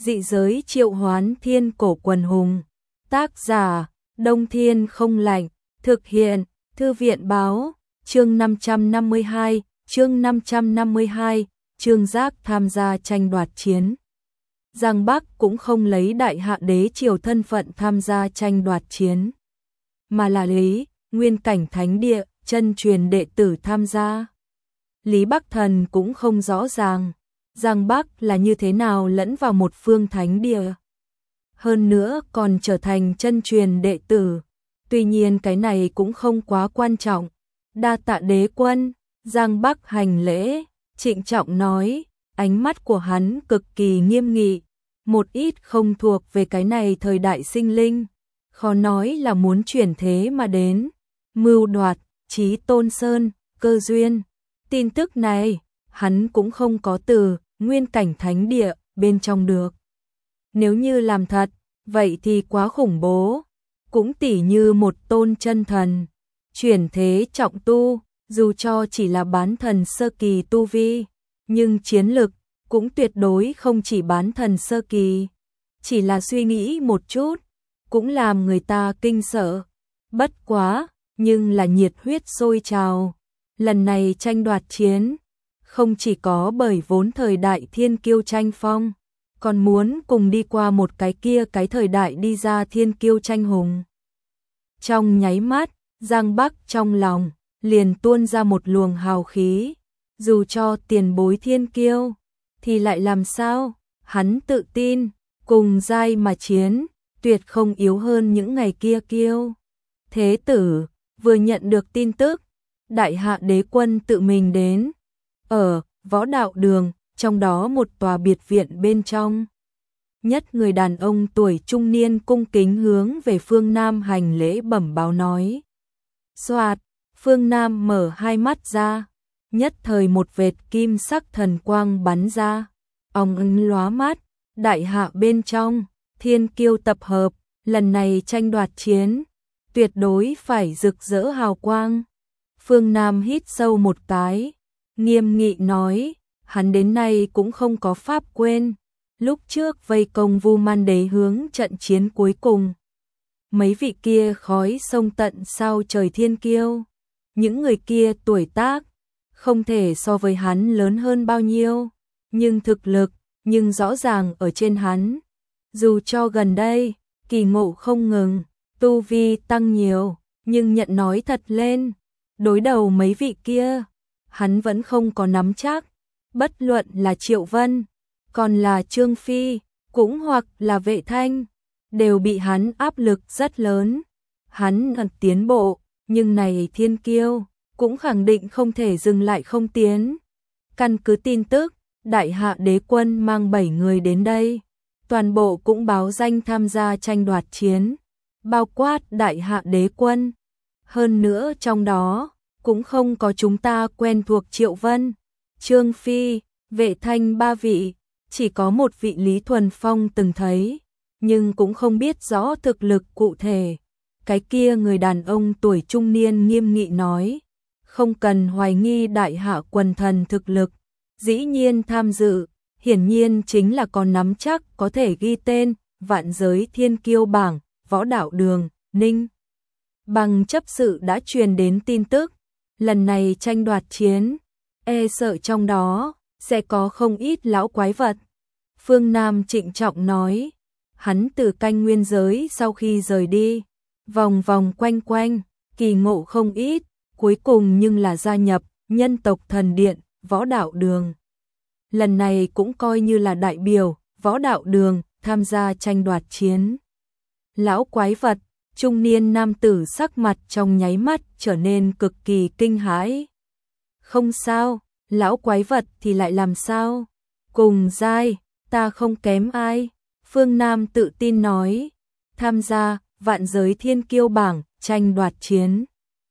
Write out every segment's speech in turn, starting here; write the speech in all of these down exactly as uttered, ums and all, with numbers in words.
Dị giới triệu hoán thiên cổ quần hùng. Tác giả, Đông Thiên Không Lạnh. Thực hiện, Thư viện báo. Chương năm trăm năm mươi hai, chương năm trăm năm mươi hai, Trương Giác tham gia tranh đoạt chiến. Giang Bắc cũng không lấy đại hạ đế triều thân phận tham gia tranh đoạt chiến, mà là lấy nguyên cảnh thánh địa, chân truyền đệ tử tham gia. Lý Bắc Thần cũng không rõ ràng Giang Bắc là như thế nào lẫn vào một phương thánh địa. Hơn nữa còn trở thành chân truyền đệ tử. Tuy nhiên cái này cũng không quá quan trọng. Đa tạ đế quân. Giang Bắc hành lễ, trịnh trọng nói, ánh mắt của hắn cực kỳ nghiêm nghị. Một ít không thuộc về cái này thời đại sinh linh, khó nói là muốn chuyển thế mà đến, mưu đoạt, chí tôn sơn, cơ duyên. Tin tức này, hắn cũng không có từ nguyên cảnh thánh địa bên trong được. Nếu như làm thật, vậy thì quá khủng bố. Cũng tỉ như một tôn chân thần, chuyển thế trọng tu, dù cho chỉ là bán thần sơ kỳ tu vi, nhưng chiến lực cũng tuyệt đối không chỉ bán thần sơ kỳ. Chỉ là suy nghĩ một chút, cũng làm người ta kinh sợ. Bất quá, nhưng là nhiệt huyết sôi trào. Lần này tranh đoạt chiến, không chỉ có bởi vốn thời đại thiên kiêu tranh phong, còn muốn cùng đi qua một cái kia cái thời đại đi ra thiên kiêu tranh hùng. Trong nháy mắt, Giang Bắc trong lòng liền tuôn ra một luồng hào khí. Dù cho tiền bối thiên kiêu, thì lại làm sao? Hắn tự tin, cùng giai mà chiến, tuyệt không yếu hơn những ngày kia kiêu. Thế tử, vừa nhận được tin tức, đại hạ đế quân tự mình đến. Ở Võ Đạo Đường, trong đó một tòa biệt viện bên trong. Nhất người đàn ông tuổi trung niên cung kính hướng về Phương Nam hành lễ bẩm báo nói. Soạt, Phương Nam mở hai mắt ra, nhất thời một vệt kim sắc thần quang bắn ra, ong ưng lóa mắt. Đại hạ bên trong, thiên kiêu tập hợp, lần này tranh đoạt chiến, tuyệt đối phải rực rỡ hào quang. Phương Nam hít sâu một cái, nghiêm nghị nói, hắn đến nay cũng không có pháp quên. Lúc trước vây công Vu Man Đế hướng trận chiến cuối cùng, mấy vị kia khói sông tận sao trời thiên kiêu, những người kia tuổi tác không thể so với hắn lớn hơn bao nhiêu, nhưng thực lực, nhưng rõ ràng ở trên hắn. Dù cho gần đây, kỳ ngộ không ngừng, tu vi tăng nhiều, nhưng nhận nói thật lên, đối đầu mấy vị kia, hắn vẫn không có nắm chắc. Bất luận là Triệu Vân, còn là Trương Phi, cũng hoặc là Vệ Thanh, đều bị hắn áp lực rất lớn. Hắn cần tiến bộ, nhưng này thiên kiêu, cũng khẳng định không thể dừng lại không tiến. Căn cứ tin tức, đại hạ đế quân mang bảy người đến đây, toàn bộ cũng báo danh tham gia tranh đoạt chiến, bao quát đại hạ đế quân. Hơn nữa trong đó, cũng không có chúng ta quen thuộc Triệu Vân, Trương Phi, Vệ Thanh ba vị, chỉ có một vị Lý Thuần Phong từng thấy, nhưng cũng không biết rõ thực lực cụ thể. Cái kia người đàn ông tuổi trung niên nghiêm nghị nói, không cần hoài nghi đại hạ quần thần thực lực, dĩ nhiên tham dự, hiển nhiên chính là còn nắm chắc có thể ghi tên vạn giới thiên kiêu bảng. Võ Đạo Đường, Ninh Bằng chấp sự đã truyền đến tin tức, lần này tranh đoạt chiến, e sợ trong đó sẽ có không ít lão quái vật. Phương Nam trịnh trọng nói, hắn từ canh nguyên giới sau khi rời đi, vòng vòng quanh quanh, kỳ ngộ không ít, cuối cùng nhưng là gia nhập nhân tộc thần điện, Võ Đạo Đường. Lần này cũng coi như là đại biểu Võ Đạo Đường tham gia tranh đoạt chiến. Lão quái vật, trung niên nam tử sắc mặt trong nháy mắt trở nên cực kỳ kinh hãi. Không sao, lão quái vật thì lại làm sao? Cùng giai, ta không kém ai. Phương Nam tự tin nói, tham gia vạn giới thiên kiêu bảng, tranh đoạt chiến.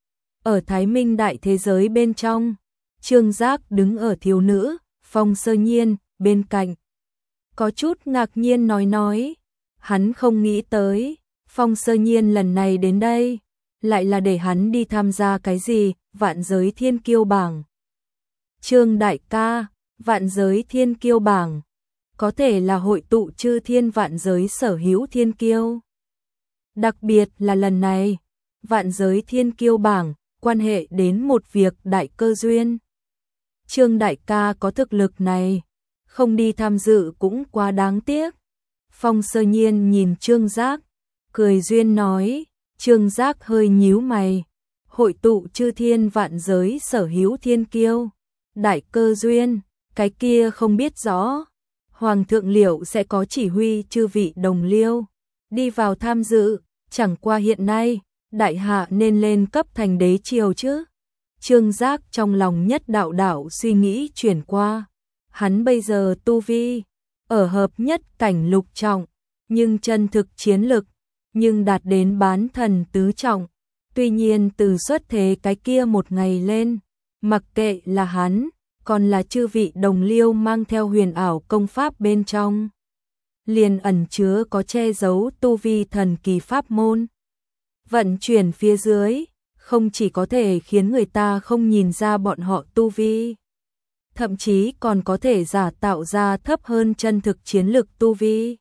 Ở Thái Minh đại thế giới bên trong, Trương Giác đứng ở thiếu nữ, Phong Sơ Nhiên, bên cạnh. Có chút ngạc nhiên nói nói, hắn không nghĩ tới, Phong Sơ Nhiên lần này đến đây, lại là để hắn đi tham gia cái gì, vạn giới thiên kiêu bảng. Trương đại ca, vạn giới thiên kiêu bảng, có thể là hội tụ chư thiên vạn giới sở hữu thiên kiêu. Đặc biệt là lần này, vạn giới thiên kiêu bảng quan hệ đến một việc đại cơ duyên. Trương đại ca có thực lực này, không đi tham dự cũng quá đáng tiếc. Phong Sơ Nhiên nhìn Trương Giác, cười duyên nói. Trương Giác hơi nhíu mày, hội tụ chư thiên vạn giới sở hữu thiên kiêu, đại cơ duyên, cái kia không biết rõ. Hoàng thượng liệu sẽ có chỉ huy chư vị đồng liêu đi vào tham dự, chẳng qua hiện nay, đại hạ nên lên cấp thành đế triều chứ. Trương Giác trong lòng nhất đạo đạo suy nghĩ chuyển qua, hắn bây giờ tu vi ở hợp nhất cảnh lục trọng, nhưng chân thực chiến lực nhưng đạt đến bán thần tứ trọng. Tuy nhiên từ xuất thế cái kia một ngày lên, mặc kệ là hắn, còn là chư vị đồng liêu mang theo huyền ảo công pháp bên trong, liền ẩn chứa có che giấu tu vi thần kỳ pháp môn. Vận chuyển phía dưới, không chỉ có thể khiến người ta không nhìn ra bọn họ tu vi, thậm chí còn có thể giả tạo ra thấp hơn chân thực chiến lực tu vi.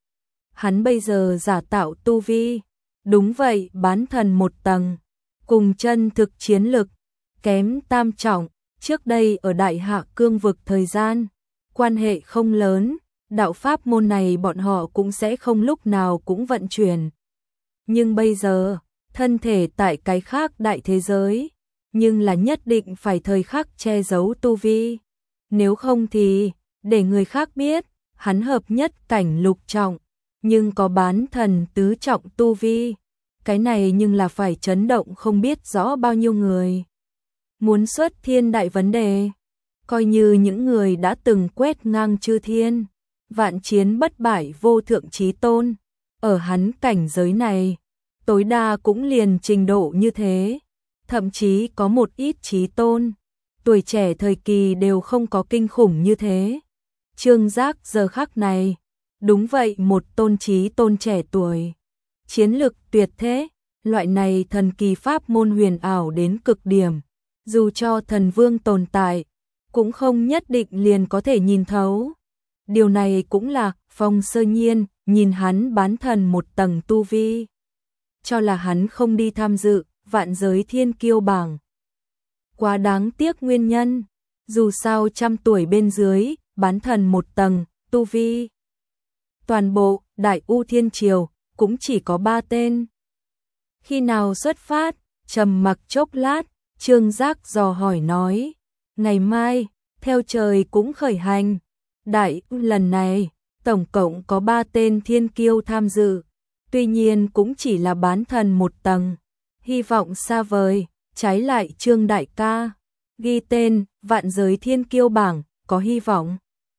Hắn bây giờ giả tạo tu vi, đúng vậy bán thần một tầng, cùng chân thực chiến lực, kém tam trọng. Trước đây ở đại hạ cương vực thời gian, quan hệ không lớn, đạo pháp môn này bọn họ cũng sẽ không lúc nào cũng vận chuyển. Nhưng bây giờ, thân thể tại cái khác đại thế giới, nhưng là nhất định phải thời khắc che giấu tu vi. Nếu không thì, để người khác biết, hắn hợp nhất cảnh lục trọng, nhưng có bán thần tứ trọng tu vi. Cái này nhưng là phải chấn động không biết rõ bao nhiêu người. Muốn xuất thiên đại vấn đề, coi như những người đã từng quét ngang chư thiên, vạn chiến bất bại vô thượng chí tôn, ở hắn cảnh giới này, tối đa cũng liền trình độ như thế, thậm chí có một ít chí tôn, tuổi trẻ thời kỳ đều không có kinh khủng như thế. Trương Giác giờ khắc này, đúng vậy một tôn chí tôn trẻ tuổi, chiến lực tuyệt thế, loại này thần kỳ pháp môn huyền ảo đến cực điểm. Dù cho thần vương tồn tại, cũng không nhất định liền có thể nhìn thấu. Điều này cũng là Phong Sơ Nhiên nhìn hắn bán thần một tầng tu vi, cho là hắn không đi tham dự vạn giới thiên kiêu bảng. Quá đáng tiếc nguyên nhân, dù sao trăm tuổi bên dưới, bán thần một tầng tu vi. Toàn bộ Đại U Thiên Triều cũng chỉ có ba tên. Khi nào xuất phát, trầm mặc chốc lát, Trương Giác dò hỏi nói, ngày mai, theo trời cũng khởi hành. Đại lần này, tổng cộng có ba tên thiên kiêu tham dự, tuy nhiên cũng chỉ là bán thần một tầng, hy vọng xa vời. Trái lại Trương đại ca, ghi tên vạn giới thiên kiêu bảng, có hy vọng.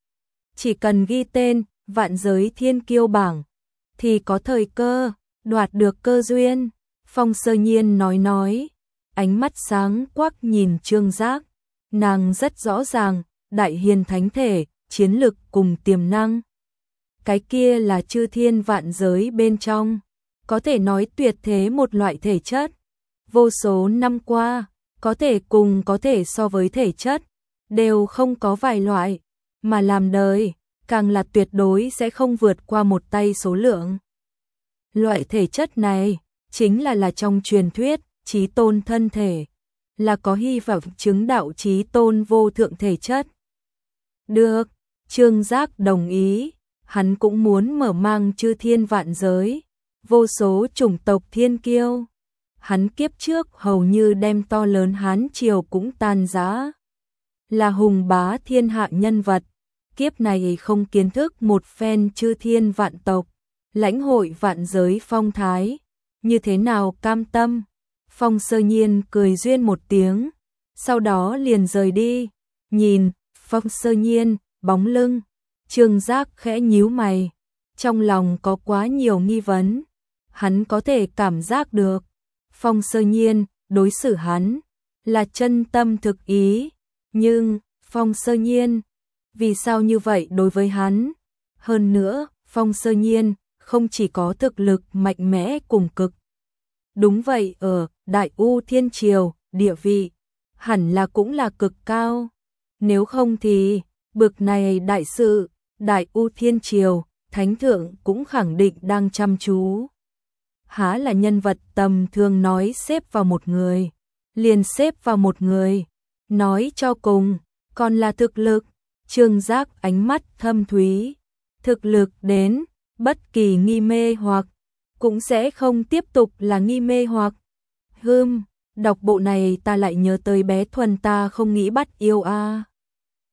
Chỉ cần ghi tên vạn giới thiên kiêu bảng, thì có thời cơ, đoạt được cơ duyên. Phong Sơ Nhiên nói nói, ánh mắt sáng quắc nhìn Trương Giác, nàng rất rõ ràng, đại hiền thánh thể, chiến lực cùng tiềm năng. Cái kia là chư thiên vạn giới bên trong, có thể nói tuyệt thế một loại thể chất. Vô số năm qua, có thể cùng có thể so với thể chất, đều không có vài loại, mà làm đời, càng là tuyệt đối sẽ không vượt qua một tay số lượng. Loại thể chất này, chính là là trong truyền thuyết, chí tôn thân thể, là có hy vọng chứng đạo chí tôn vô thượng thể chất. Được, Trương Giác đồng ý, hắn cũng muốn mở mang chư thiên vạn giới, vô số chủng tộc thiên kiêu. Hắn kiếp trước hầu như đem to lớn Hán triều cũng tan rã, là hùng bá thiên hạ nhân vật, kiếp này không kiến thức một phen chư thiên vạn tộc, lãnh hội vạn giới phong thái, như thế nào cam tâm. Phong Sơ Nhiên cười duyên một tiếng, sau đó liền rời đi. Nhìn Phong Sơ Nhiên bóng lưng, Trương Giác khẽ nhíu mày, trong lòng có quá nhiều nghi vấn. Hắn có thể cảm giác được Phong Sơ Nhiên đối xử hắn là chân tâm thực ý, nhưng Phong Sơ Nhiên vì sao như vậy đối với hắn? Hơn nữa, Phong Sơ Nhiên không chỉ có thực lực mạnh mẽ cùng cực, đúng vậy ở Đại U Thiên Triều, địa vị hẳn là cũng là cực cao. Nếu không thì bực này đại sự, Đại U Thiên Triều, Thánh Thượng cũng khẳng định đang chăm chú. Há là nhân vật tầm thường nói xếp vào một người, liền xếp vào một người, nói cho cùng, còn là thực lực. Trương Giác ánh mắt thâm thúy, thực lực đến, bất kỳ nghi mê hoặc cũng sẽ không tiếp tục là nghi mê hoặc. Hừm, đọc bộ này ta lại nhớ tới bé Thuần ta không nghĩ bắt yêu a.